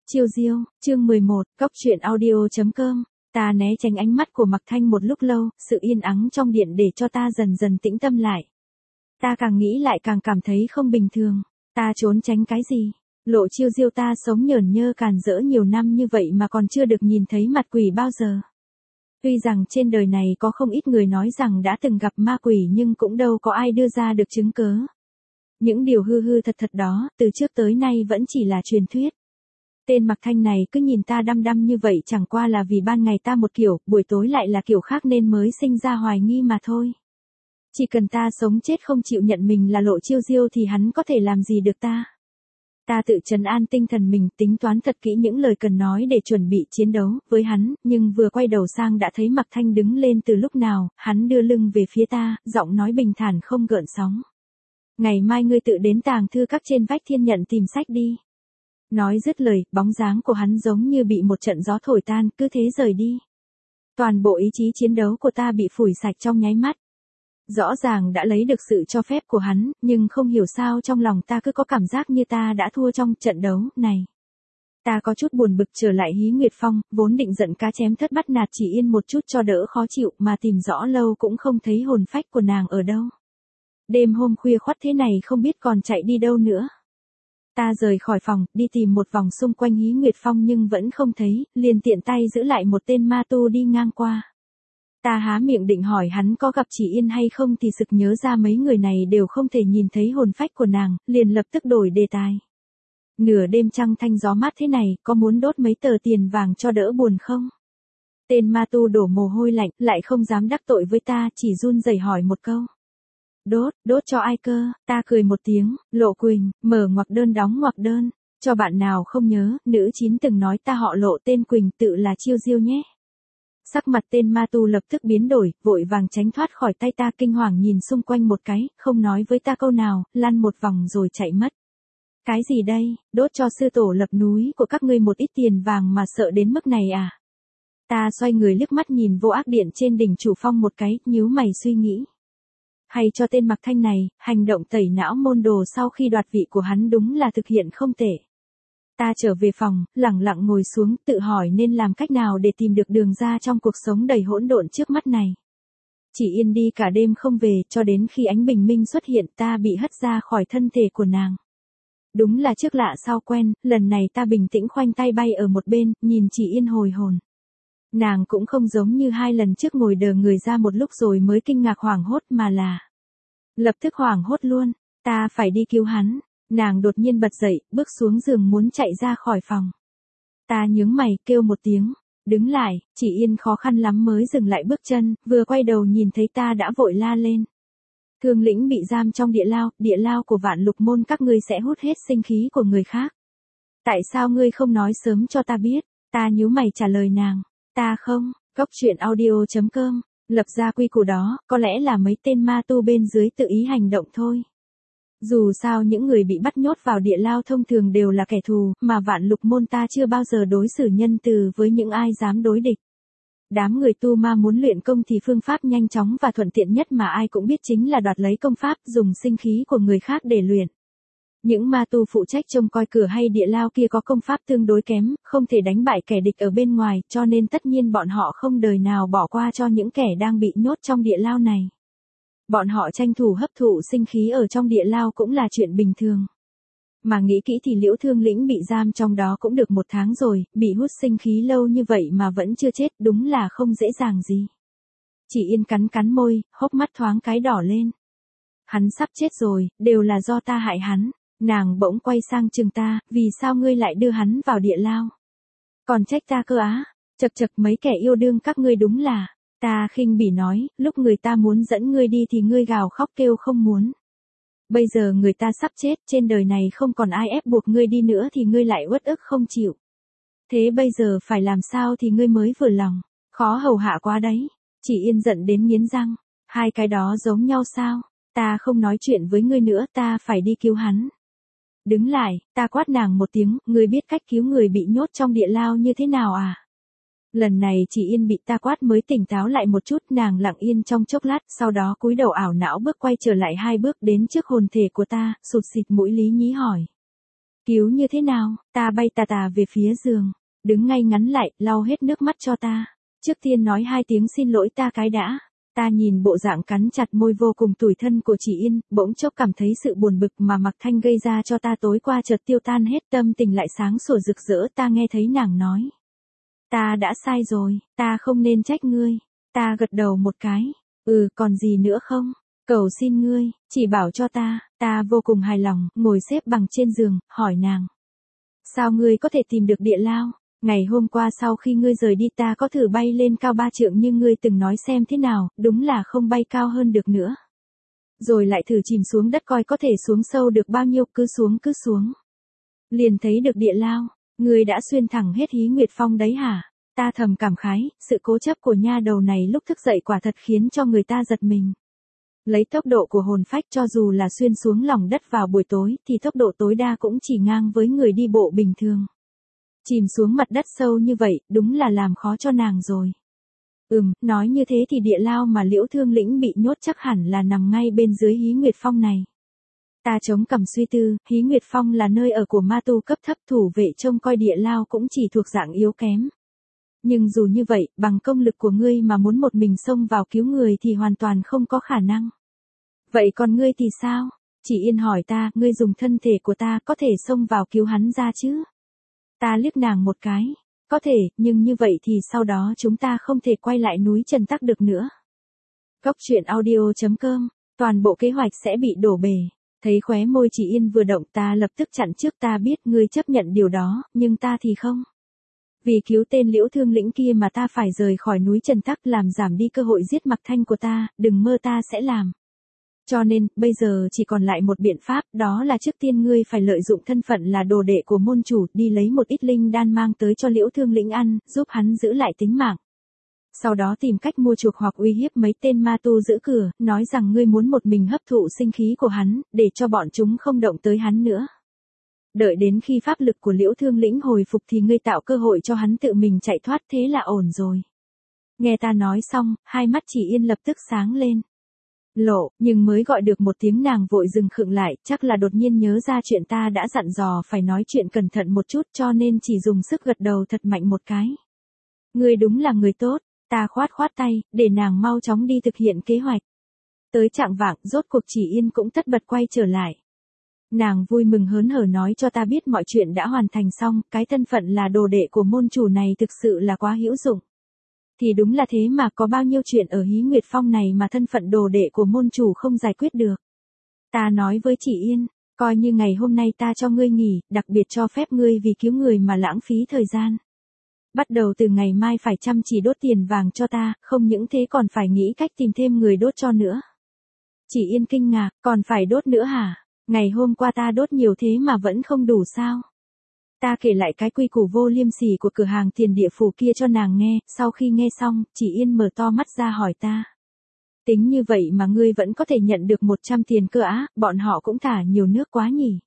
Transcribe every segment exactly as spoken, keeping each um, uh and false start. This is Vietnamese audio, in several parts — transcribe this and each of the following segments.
Chiêu diêu, chương mười một, cốc truyện audio chấm com. Ta né tránh ánh mắt của Mạc Thanh một lúc lâu, sự yên ắng trong điện để cho ta dần dần tĩnh tâm lại. Ta càng nghĩ lại càng cảm thấy không bình thường. Ta trốn tránh cái gì? Lộ Chiêu diêu ta sống nhởn nhơ càn rỡ nhiều năm như vậy mà còn chưa được nhìn thấy mặt quỷ bao giờ. Tuy rằng trên đời này có không ít người nói rằng đã từng gặp ma quỷ nhưng cũng đâu có ai đưa ra được chứng cớ. Những điều hư hư thật thật đó, từ trước tới nay vẫn chỉ là truyền thuyết. Tên Mạc Thanh này cứ nhìn ta đăm đăm như vậy chẳng qua là vì ban ngày ta một kiểu, buổi tối lại là kiểu khác nên mới sinh ra hoài nghi mà thôi. Chỉ cần ta sống chết không chịu nhận mình là Lộ Chiêu diêu thì hắn có thể làm gì được ta. Ta tự trấn an tinh thần mình, tính toán thật kỹ những lời cần nói để chuẩn bị chiến đấu với hắn, nhưng vừa quay đầu sang đã thấy Mạc Thanh đứng lên từ lúc nào, hắn đưa lưng về phía ta, giọng nói bình thản không gợn sóng. Ngày mai ngươi tự đến tàng thư các trên vách thiên nhận tìm sách đi. Nói dứt lời, bóng dáng của hắn giống như bị một trận gió thổi tan, cứ thế rời đi. Toàn bộ ý chí chiến đấu của ta bị phủi sạch trong nháy mắt. Rõ ràng đã lấy được sự cho phép của hắn, nhưng không hiểu sao trong lòng ta cứ có cảm giác như ta đã thua trong trận đấu này. Ta có chút buồn bực trở lại Hí Nguyệt Phong, vốn định giận cá chém thất bắt nạt Chỉ Yên một chút cho đỡ khó chịu mà tìm rõ lâu cũng không thấy hồn phách của nàng ở đâu. Đêm hôm khuya khoắt thế này không biết còn chạy đi đâu nữa. Ta rời khỏi phòng, đi tìm một vòng xung quanh Hí Nguyệt Phong nhưng vẫn không thấy, liền tiện tay giữ lại một tên ma tu đi ngang qua. Ta há miệng định hỏi hắn có gặp Chỉ Yên hay không thì sực nhớ ra mấy người này đều không thể nhìn thấy hồn phách của nàng, liền lập tức đổi đề tài. Nửa đêm trăng thanh gió mát thế này, có muốn đốt mấy tờ tiền vàng cho đỡ buồn không? Tên ma tu đổ mồ hôi lạnh, lại không dám đắc tội với ta, chỉ run rẩy hỏi một câu. Đốt, đốt cho ai cơ? Ta cười một tiếng, Lộ Quỳnh, mở ngoặc đơn đóng ngoặc đơn. Cho bạn nào không nhớ, nữ chín từng nói ta họ Lộ tên Quỳnh tự là Chiêu diêu nhé. Sắc mặt tên ma tu lập tức biến đổi, vội vàng tránh thoát khỏi tay ta kinh hoàng nhìn xung quanh một cái, không nói với ta câu nào, lăn một vòng rồi chạy mất. Cái gì đây, đốt cho sư tổ lập núi của các ngươi một ít tiền vàng mà sợ đến mức này à? Ta xoay người liếc mắt nhìn vô ác điện trên đỉnh chủ phong một cái, nhíu mày suy nghĩ. Hay cho tên Mạc Thanh này, hành động tẩy não môn đồ sau khi đoạt vị của hắn đúng là thực hiện không tệ. Ta trở về phòng, lẳng lặng ngồi xuống, tự hỏi nên làm cách nào để tìm được đường ra trong cuộc sống đầy hỗn độn trước mắt này. Chỉ Yên đi cả đêm không về, cho đến khi ánh bình minh xuất hiện ta bị hất ra khỏi thân thể của nàng. Đúng là trước lạ sau quen, lần này ta bình tĩnh khoanh tay bay ở một bên, nhìn Chỉ Yên hồi hồn. Nàng cũng không giống như hai lần trước ngồi đờ người ra một lúc rồi mới kinh ngạc hoảng hốt mà là. Lập tức hoảng hốt luôn, ta phải đi cứu hắn. Nàng đột nhiên bật dậy, bước xuống giường muốn chạy ra khỏi phòng. Ta nhướng mày, kêu một tiếng, đứng lại, Chỉ Yên khó khăn lắm mới dừng lại bước chân, vừa quay đầu nhìn thấy ta đã vội la lên. Thương Lĩnh bị giam trong địa lao, địa lao của Vạn Lục môn các ngươi sẽ hút hết sinh khí của người khác. Tại sao ngươi không nói sớm cho ta biết? Ta nhíu mày trả lời nàng, ta không, cốc truyện audio chấm com, lập ra quy củ đó, có lẽ là mấy tên ma tu bên dưới tự ý hành động thôi. Dù sao những người bị bắt nhốt vào địa lao thông thường đều là kẻ thù, mà Vạn Lục môn ta chưa bao giờ đối xử nhân từ với những ai dám đối địch. Đám người tu ma muốn luyện công thì phương pháp nhanh chóng và thuận tiện nhất mà ai cũng biết chính là đoạt lấy công pháp, dùng sinh khí của người khác để luyện. Những ma tu phụ trách trông coi cửa hay địa lao kia có công pháp tương đối kém, không thể đánh bại kẻ địch ở bên ngoài, cho nên tất nhiên bọn họ không đời nào bỏ qua cho những kẻ đang bị nhốt trong địa lao này. Bọn họ tranh thủ hấp thụ sinh khí ở trong địa lao cũng là chuyện bình thường. Mà nghĩ kỹ thì Liễu Thương Lĩnh bị giam trong đó cũng được một tháng rồi, bị hút sinh khí lâu như vậy mà vẫn chưa chết, đúng là không dễ dàng gì. Chỉ Yên cắn cắn môi, hốc mắt thoáng cái đỏ lên. Hắn sắp chết rồi, đều là do ta hại hắn. Nàng bỗng quay sang chừng ta, vì sao ngươi lại đưa hắn vào địa lao? Còn trách ta cơ á, chật chật mấy kẻ yêu đương các ngươi đúng là. Ta khinh bỉ nói, lúc người ta muốn dẫn ngươi đi thì ngươi gào khóc kêu không muốn. Bây giờ người ta sắp chết, trên đời này không còn ai ép buộc ngươi đi nữa thì ngươi lại uất ức không chịu. Thế bây giờ phải làm sao thì ngươi mới vừa lòng, khó hầu hạ quá đấy. Chỉ Yên giận đến nghiến răng, hai cái đó giống nhau sao? Ta không nói chuyện với ngươi nữa, ta phải đi cứu hắn. Đứng lại, ta quát nàng một tiếng, ngươi biết cách cứu người bị nhốt trong địa lao như thế nào à? Lần này Chỉ Yên bị ta quát mới tỉnh táo lại một chút, nàng lặng yên trong chốc lát, sau đó cúi đầu ảo não bước quay trở lại hai bước đến trước hồn thể của ta, sụt xịt mũi lý nhí hỏi. Cứu như thế nào? Ta bay tà tà về phía giường, đứng ngay ngắn lại, lau hết nước mắt cho ta. Trước tiên nói hai tiếng xin lỗi ta cái đã. Ta nhìn bộ dạng cắn chặt môi vô cùng tủi thân của chị Yên, bỗng chốc cảm thấy sự buồn bực mà Mạc Thanh gây ra cho ta tối qua chợt tiêu tan hết, tâm tình lại sáng sủa rực rỡ. Ta nghe thấy nàng nói. Ta đã sai rồi, ta không nên trách ngươi. Ta gật đầu một cái. Ừ, còn gì nữa không? Cầu xin ngươi, chỉ bảo cho ta. Ta vô cùng hài lòng, ngồi xếp bằng trên giường, hỏi nàng. Sao ngươi có thể tìm được địa lao? Ngày hôm qua sau khi ngươi rời đi ta có thử bay lên cao ba trượng như ngươi từng nói xem thế nào, đúng là không bay cao hơn được nữa. Rồi lại thử chìm xuống đất coi có thể xuống sâu được bao nhiêu, cứ xuống cứ xuống. Liền thấy được địa lao, ngươi đã xuyên thẳng hết Hí Nguyệt Phong đấy hả? Ta thầm cảm khái, sự cố chấp của nha đầu này lúc thức dậy quả thật khiến cho người ta giật mình. Lấy tốc độ của hồn phách cho dù là xuyên xuống lòng đất vào buổi tối thì tốc độ tối đa cũng chỉ ngang với người đi bộ bình thường. Chìm xuống mặt đất sâu như vậy, đúng là làm khó cho nàng rồi. Ừm, nói như thế thì địa lao mà Liễu Thương Lĩnh bị nhốt chắc hẳn là nằm ngay bên dưới Hí Nguyệt Phong này. Ta chống cằm suy tư, Hí Nguyệt Phong là nơi ở của ma tu cấp thấp, thủ vệ trông coi địa lao cũng chỉ thuộc dạng yếu kém. Nhưng dù như vậy, bằng công lực của ngươi mà muốn một mình xông vào cứu người thì hoàn toàn không có khả năng. Vậy còn ngươi thì sao? Chỉ Yên hỏi ta, ngươi dùng thân thể của ta có thể xông vào cứu hắn ra chứ? Ta liếc nàng một cái. Có thể, nhưng như vậy thì sau đó chúng ta không thể quay lại núi Trần Tắc được nữa. Cốc truyện audio chấm com, toàn bộ kế hoạch sẽ bị đổ bể. Thấy khóe môi Chỉ Yên vừa động ta lập tức chặn trước, ta biết ngươi chấp nhận điều đó, nhưng ta thì không. Vì cứu tên Liễu Thương Lĩnh kia mà ta phải rời khỏi núi Trần Tắc, làm giảm đi cơ hội giết Mạc Thanh của ta, đừng mơ ta sẽ làm. Cho nên, bây giờ chỉ còn lại một biện pháp, đó là trước tiên ngươi phải lợi dụng thân phận là đồ đệ của môn chủ, đi lấy một ít linh đan mang tới cho Liễu Thương Lĩnh ăn, giúp hắn giữ lại tính mạng. Sau đó tìm cách mua chuộc hoặc uy hiếp mấy tên ma tu giữ cửa, nói rằng ngươi muốn một mình hấp thụ sinh khí của hắn, để cho bọn chúng không động tới hắn nữa. Đợi đến khi pháp lực của Liễu Thương Lĩnh hồi phục thì ngươi tạo cơ hội cho hắn tự mình chạy thoát, thế là ổn rồi. Nghe ta nói xong, hai mắt Chỉ Yên lập tức sáng lên. Lộ, nhưng mới gọi được một tiếng nàng vội dừng khựng lại, chắc là đột nhiên nhớ ra chuyện ta đã dặn dò phải nói chuyện cẩn thận một chút cho nên chỉ dùng sức gật đầu thật mạnh một cái. Ngươi đúng là người tốt, ta khoát khoát tay, để nàng mau chóng đi thực hiện kế hoạch. Tới trạng vạng, rốt cuộc Chỉ Yên cũng tất bật quay trở lại. Nàng vui mừng hớn hở nói cho ta biết mọi chuyện đã hoàn thành xong, cái thân phận là đồ đệ của môn chủ này thực sự là quá hữu dụng. Thì đúng là thế mà, có bao nhiêu chuyện ở Hí Nguyệt Phong này mà thân phận đồ đệ của môn chủ không giải quyết được. Ta nói với Chỉ Yên, coi như ngày hôm nay ta cho ngươi nghỉ, đặc biệt cho phép ngươi vì cứu người mà lãng phí thời gian. Bắt đầu từ ngày mai phải chăm chỉ đốt tiền vàng cho ta, không những thế còn phải nghĩ cách tìm thêm người đốt cho nữa. Chỉ Yên kinh ngạc, còn phải đốt nữa hả? Ngày hôm qua ta đốt nhiều thế mà vẫn không đủ sao? Ta kể lại cái quy củ vô liêm sỉ của cửa hàng tiền địa phủ kia cho nàng nghe, sau khi nghe xong, Chỉ Yên mở to mắt ra hỏi ta. Tính như vậy mà ngươi vẫn có thể nhận được một trăm tiền cơ á, bọn họ cũng thả nhiều nước quá nhỉ?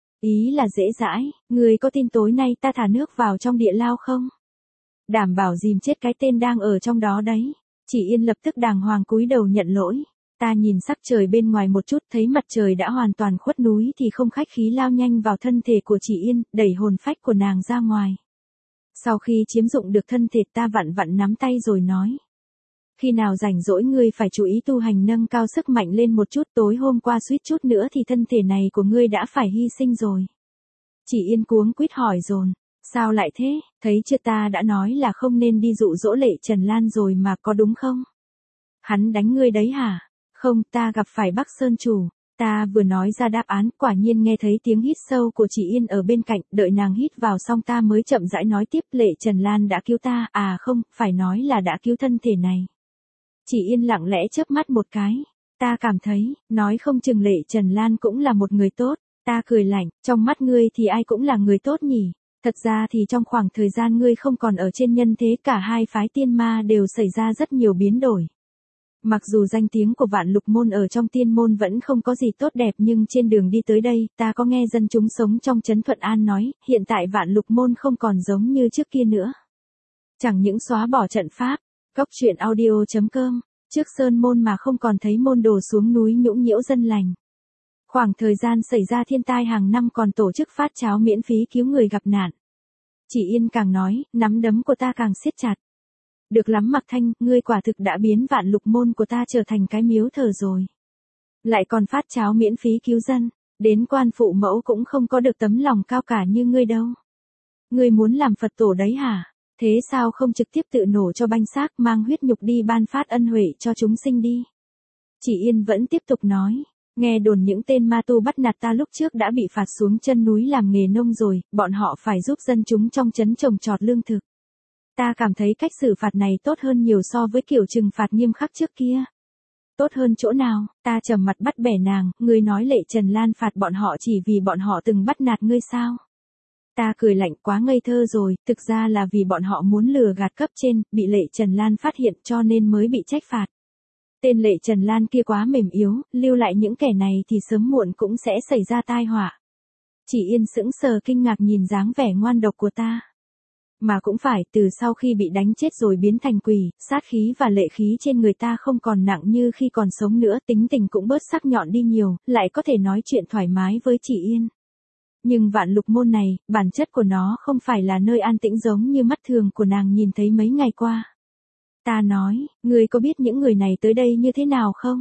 Ý là dễ dãi, ngươi có tin tối nay ta thả nước vào trong địa lao không? Đảm bảo dìm chết cái tên đang ở trong đó đấy. Chỉ Yên lập tức đàng hoàng cúi đầu nhận lỗi. Ta nhìn sắc trời bên ngoài một chút, thấy mặt trời đã hoàn toàn khuất núi thì không khách khí lao nhanh vào thân thể của Chỉ Yên, đẩy hồn phách của nàng ra ngoài. Sau khi chiếm dụng được thân thể ta vặn vặn nắm tay rồi nói. Khi nào rảnh rỗi ngươi phải chú ý tu hành nâng cao sức mạnh lên một chút, tối hôm qua suýt chút nữa thì thân thể này của ngươi đã phải hy sinh rồi. Chỉ Yên cuống quýt hỏi dồn. Sao lại thế, thấy chưa ta đã nói là không nên đi dụ dỗ Lệ Trần Lan rồi mà, có đúng không? Hắn đánh ngươi đấy hả? Không, ta gặp phải Bắc Sơn chủ. Ta vừa nói ra đáp án, quả nhiên nghe thấy tiếng hít sâu của Chỉ Yên ở bên cạnh, đợi nàng hít vào xong ta mới chậm rãi nói tiếp, Lệ Trần Lan đã cứu ta, à không, phải nói là đã cứu thân thể này. Chỉ Yên lặng lẽ chớp mắt một cái, ta cảm thấy, nói không chừng Lệ Trần Lan cũng là một người tốt, ta cười lạnh, trong mắt ngươi thì ai cũng là người tốt nhỉ? Thật ra thì trong khoảng thời gian ngươi không còn ở trên nhân thế, cả hai phái tiên ma đều xảy ra rất nhiều biến đổi. Mặc dù danh tiếng của Vạn Lục Môn ở trong tiên môn vẫn không có gì tốt đẹp, nhưng trên đường đi tới đây, ta có nghe dân chúng sống trong trấn Thuận An nói, hiện tại Vạn Lục Môn không còn giống như trước kia nữa. Chẳng những xóa bỏ trận pháp, cốc truyện audio chấm com, trước sơn môn mà không còn thấy môn đồ xuống núi nhũng nhiễu dân lành. Khoảng thời gian xảy ra thiên tai hàng năm còn tổ chức phát cháo miễn phí cứu người gặp nạn. Chị Yên càng nói, nắm đấm của ta càng siết chặt. Được lắm Mạc Thanh, ngươi quả thực đã biến Vạn Lục môn của ta trở thành cái miếu thờ rồi. Lại còn phát cháo miễn phí cứu dân, đến quan phụ mẫu cũng không có được tấm lòng cao cả như ngươi đâu. Ngươi muốn làm Phật tổ đấy hả? Thế sao không trực tiếp tự nổ cho banh xác, mang huyết nhục đi ban phát ân huệ cho chúng sinh đi? Chị Yên vẫn tiếp tục nói, nghe đồn những tên ma tu bắt nạt ta lúc trước đã bị phạt xuống chân núi làm nghề nông rồi, bọn họ phải giúp dân chúng trong trấn trồng trọt lương thực. Ta cảm thấy cách xử phạt này tốt hơn nhiều so với kiểu trừng phạt nghiêm khắc trước kia. Tốt hơn chỗ nào? Ta trầm mặt bắt bẻ nàng, ngươi nói Lệ Trần Lan phạt bọn họ chỉ vì bọn họ từng bắt nạt ngươi sao? Ta cười lạnh, quá ngây thơ rồi, thực ra là vì bọn họ muốn lừa gạt cấp trên, bị Lệ Trần Lan phát hiện cho nên mới bị trách phạt. Tên Lệ Trần Lan kia quá mềm yếu, lưu lại những kẻ này thì sớm muộn cũng sẽ xảy ra tai họa. Chị Yên sững sờ kinh ngạc nhìn dáng vẻ ngoan độc của ta. Mà cũng phải, từ sau khi bị đánh chết rồi biến thành quỷ, sát khí và lệ khí trên người ta không còn nặng như khi còn sống nữa, tính tình cũng bớt sắc nhọn đi nhiều, lại có thể nói chuyện thoải mái với chị Yên. Nhưng Vạn Lục môn này, bản chất của nó không phải là nơi an tĩnh giống như mắt thường của nàng nhìn thấy mấy ngày qua. Ta nói, ngươi có biết những người này tới đây như thế nào không?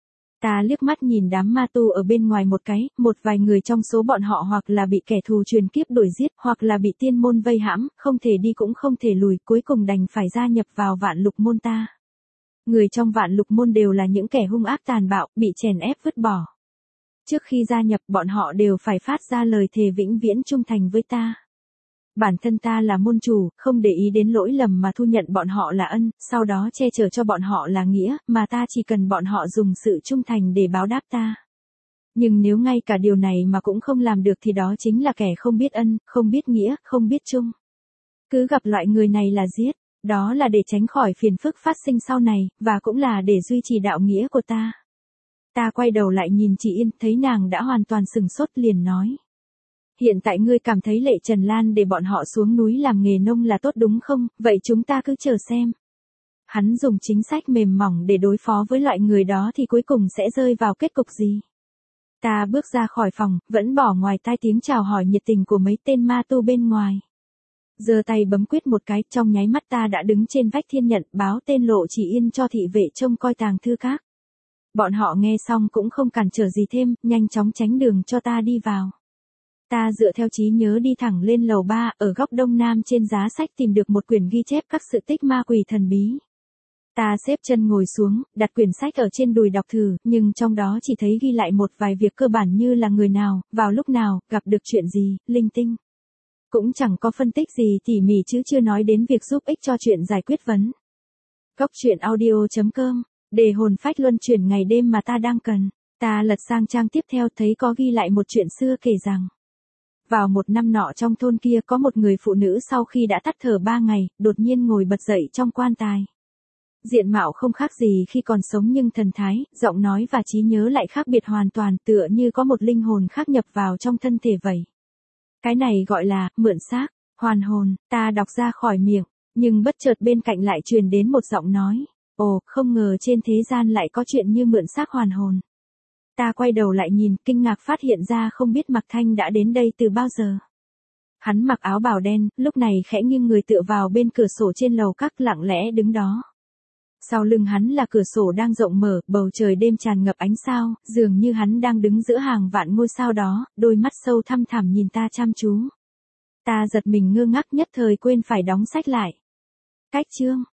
Ta liếc mắt nhìn đám ma tu ở bên ngoài một cái, một vài người trong số bọn họ hoặc là bị kẻ thù truyền kiếp đuổi giết, hoặc là bị tiên môn vây hãm, không thể đi cũng không thể lùi, cuối cùng đành phải gia nhập vào Vạn Lục môn ta. Người trong Vạn Lục môn đều là những kẻ hung ác tàn bạo, bị chèn ép vứt bỏ. Trước khi gia nhập bọn họ đều phải phát ra lời thề vĩnh viễn trung thành với ta. Bản thân ta là môn chủ, không để ý đến lỗi lầm mà thu nhận bọn họ là ân, sau đó che chở cho bọn họ là nghĩa, mà ta chỉ cần bọn họ dùng sự trung thành để báo đáp ta. Nhưng nếu ngay cả điều này mà cũng không làm được thì đó chính là kẻ không biết ân, không biết nghĩa, không biết trung. Cứ gặp loại người này là giết, đó là để tránh khỏi phiền phức phát sinh sau này, và cũng là để duy trì đạo nghĩa của ta. Ta quay đầu lại nhìn chị Yên, thấy nàng đã hoàn toàn sừng sốt liền nói. Hiện tại ngươi cảm thấy Lệ Trần Lan để bọn họ xuống núi làm nghề nông là tốt đúng không, vậy chúng ta cứ chờ xem. Hắn dùng chính sách mềm mỏng để đối phó với loại người đó thì cuối cùng sẽ rơi vào kết cục gì? Ta bước ra khỏi phòng, vẫn bỏ ngoài tai tiếng chào hỏi nhiệt tình của mấy tên ma tu bên ngoài. Giơ tay bấm quyết một cái, trong nháy mắt ta đã đứng trên vách thiên nhận, báo tên Lộ Chỉ Yên cho thị vệ trông coi tàng thư các. Bọn họ nghe xong cũng không cản trở gì thêm, nhanh chóng tránh đường cho ta đi vào. Ta dựa theo trí nhớ đi thẳng lên lầu ba, ở góc đông nam trên giá sách tìm được một quyển ghi chép các sự tích ma quỷ thần bí. Ta xếp chân ngồi xuống, đặt quyển sách ở trên đùi đọc thử, nhưng trong đó chỉ thấy ghi lại một vài việc cơ bản như là người nào, vào lúc nào, gặp được chuyện gì, linh tinh. Cũng chẳng có phân tích gì tỉ mỉ chứ chưa nói đến việc giúp ích cho chuyện giải quyết vấn. Cốc truyện audio chấm com, để hồn phách luân chuyển ngày đêm mà ta đang cần. Ta lật sang trang tiếp theo thấy có ghi lại một chuyện xưa kể rằng. Vào một năm nọ trong thôn kia có một người phụ nữ sau khi đã tắt thở ba ngày, đột nhiên ngồi bật dậy trong quan tài. Diện mạo không khác gì khi còn sống nhưng thần thái, giọng nói và trí nhớ lại khác biệt hoàn toàn, tựa như có một linh hồn khác nhập vào trong thân thể vậy. Cái này gọi là, mượn xác, hoàn hồn, ta đọc ra khỏi miệng, nhưng bất chợt bên cạnh lại truyền đến một giọng nói. Ồ, không ngờ trên thế gian lại có chuyện như mượn xác hoàn hồn. Ta quay đầu lại nhìn, kinh ngạc phát hiện ra không biết Mạc Thanh đã đến đây từ bao giờ. Hắn mặc áo bào đen, lúc này khẽ nghiêng người tựa vào bên cửa sổ trên lầu các lặng lẽ đứng đó. Sau lưng hắn là cửa sổ đang rộng mở, bầu trời đêm tràn ngập ánh sao, dường như hắn đang đứng giữa hàng vạn ngôi sao đó, đôi mắt sâu thăm thẳm nhìn ta chăm chú. Ta giật mình ngơ ngác nhất thời quên phải đóng sách lại. Cách chương